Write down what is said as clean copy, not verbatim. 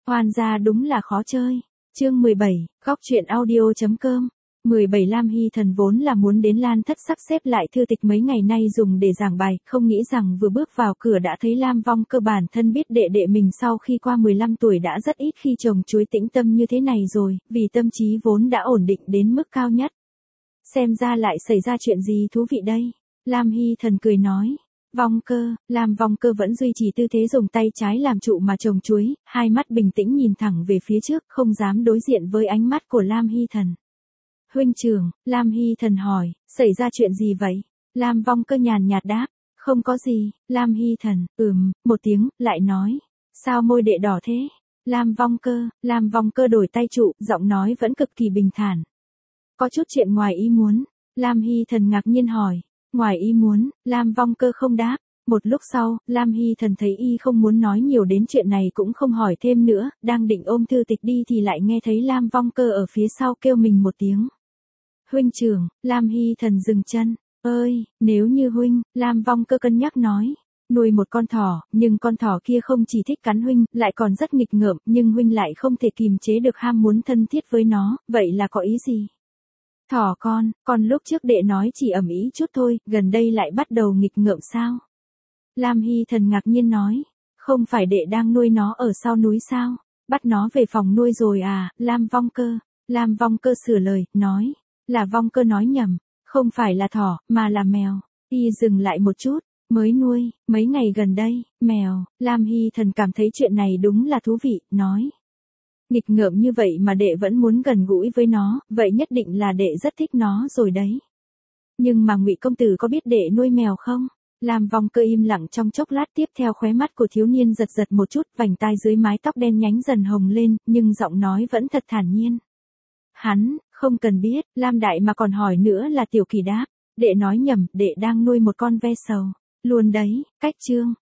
Khoan ra đúng là khó chơi. Chương 17, góc truyện audio.com. 17 Lam Hy Thần vốn là muốn đến Lan Thất sắp xếp lại thư tịch mấy ngày nay dùng để giảng bài, không nghĩ rằng vừa bước vào cửa đã thấy Lam Vong Cơ bản thân biết đệ đệ mình sau khi qua 15 tuổi đã rất ít khi trồng chuối tĩnh tâm như thế này rồi, vì tâm trí vốn đã ổn định đến mức cao nhất. Xem ra lại xảy ra chuyện gì thú vị đây? Lam Hy Thần cười nói. Vong Cơ, Lam Vong Cơ vẫn duy trì tư thế dùng tay trái làm trụ mà trồng chuối, hai mắt bình tĩnh nhìn thẳng về phía trước, không dám đối diện với ánh mắt của Lam Hy Thần. Huynh trưởng, Lam Hy Thần hỏi, xảy ra chuyện gì vậy? Lam Vong Cơ nhàn nhạt đáp, không có gì. Lam Hy Thần, một tiếng, lại nói, sao môi đệ đỏ thế? Lam Vong Cơ đổi tay trụ, giọng nói vẫn cực kỳ bình thản. Có chút chuyện ngoài ý muốn. Lam Hy Thần ngạc nhiên hỏi. Ngoài ý muốn, Lam Vong Cơ không đáp. Một lúc sau, Lam Hy Thần thấy y không muốn nói nhiều đến chuyện này cũng không hỏi thêm nữa, đang định ôm thư tịch đi thì lại nghe thấy Lam Vong Cơ ở phía sau kêu mình một tiếng. Huynh trưởng, Lam Hy Thần dừng chân. Ơi, nếu như huynh, Lam Vong Cơ cân nhắc nói. Nuôi một con thỏ, nhưng con thỏ kia không chỉ thích cắn huynh, lại còn rất nghịch ngợm, nhưng huynh lại không thể kìm chế được ham muốn thân thiết với nó, vậy là có ý gì? Thỏ con lúc trước đệ nói chỉ ầm ĩ chút thôi, gần đây lại bắt đầu nghịch ngợm sao? Lam Hy Thần ngạc nhiên nói, không phải đệ đang nuôi nó ở sau núi sao? Bắt nó về phòng nuôi rồi à? Lam Vong Cơ sửa lời, nói, là Vong Cơ nói nhầm, không phải là thỏ, mà là mèo. Y dừng lại một chút, mới nuôi, mấy ngày gần đây, mèo. Lam Hy Thần cảm thấy chuyện này đúng là thú vị, nói. Nghịch ngợm như vậy mà đệ vẫn muốn gần gũi với nó, vậy nhất định là đệ rất thích nó rồi đấy. Nhưng mà Ngụy công tử có biết đệ nuôi mèo không? Lam Vong Cơ im lặng trong chốc lát, tiếp theo khóe mắt của thiếu niên giật giật một chút, vành tai dưới mái tóc đen nhánh dần hồng lên, nhưng giọng nói vẫn thật thản nhiên. Hắn, không cần biết. Lam Đại mà còn hỏi nữa là Tiểu Kỳ đáp, đệ nói nhầm, đệ đang nuôi một con ve sầu. Luôn đấy, cách chương.